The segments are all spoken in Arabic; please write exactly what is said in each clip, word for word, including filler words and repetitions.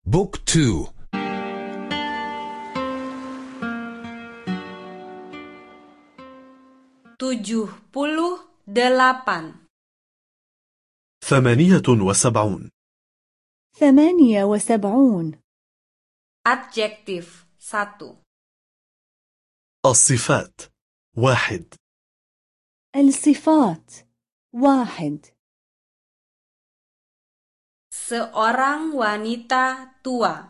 بوك تو. tujuh puluh delapan. ثمانية وسبعون. ثمانية وسبعون. Adjektif satu. الصفات واحد. الصفات واحد. Seorang wanita tua.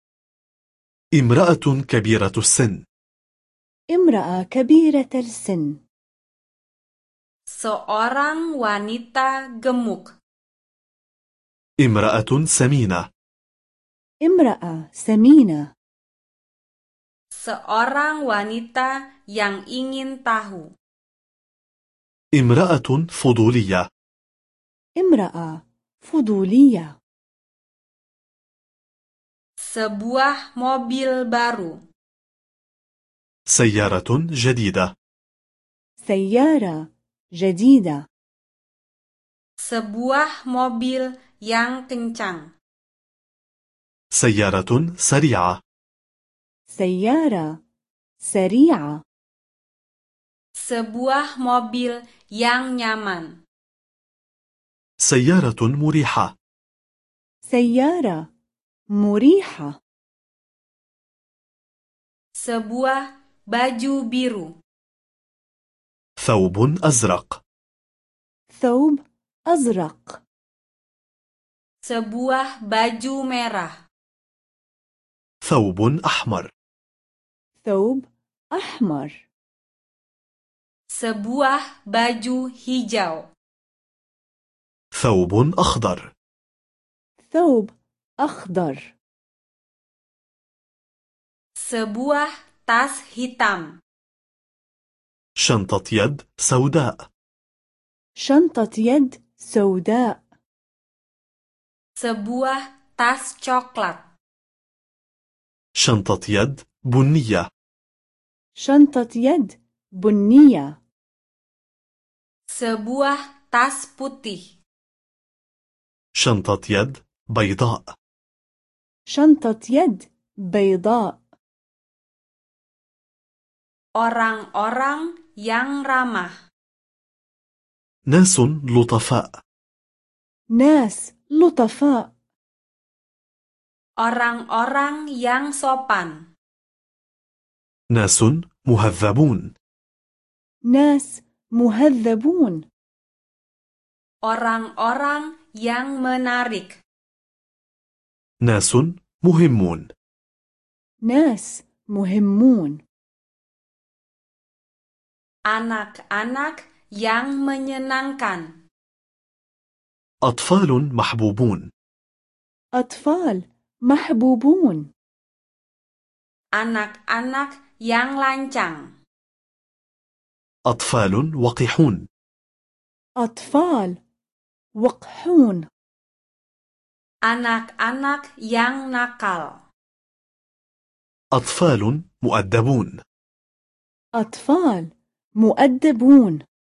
امرأة كبيرة السن. امرأة كبيرة السن. Seorang wanita gemuk. امرأة سمينة. امرأة سمينة. Seorang wanita yang ingin tahu. امرأة فضولية. امرأة فضولية. Sebuah mobil baru. سيارة جديدة. سيارة جديدة. Sebuah mobil yang kencang. سيارة سريعة. سيارة سريعة. Sebuah mobil yang nyaman. سيارة مريحة. سيارة مريحة. Sebuah baju biru. ثوب أزرق. ثوب أزرق. Sebuah baju merah. ثوب أحمر. ثوب أحمر. Sebuah baju hijau. ثوب أخضر. ثوب أخضر. Sebuah tas hitam. شنطة يد سوداء. شنطة يد سوداء. Sebuah tas coklat. شنطة يد بنية. شنطة يد بنية. Sebuah tas putih. شنطة يد بيضاء. شنطة يد بيضاء. Orang-orang yang ramah. ناس لطفاء. ناس لطفاء. Orang-orang yang sopan. ناس مهذبون. ناس مهذبون. Orang-orang yang menarik. ناس مهمون. ناس مهمون. Anak-anak yang menyenangkan. أطفال محبوبون. أطفال محبوبون. Anak-anak yang lancang. أطفال وقحون. أطفال وقحون. Anak-anak yang nakal. أطفال مؤدبون. أطفال مؤدبون.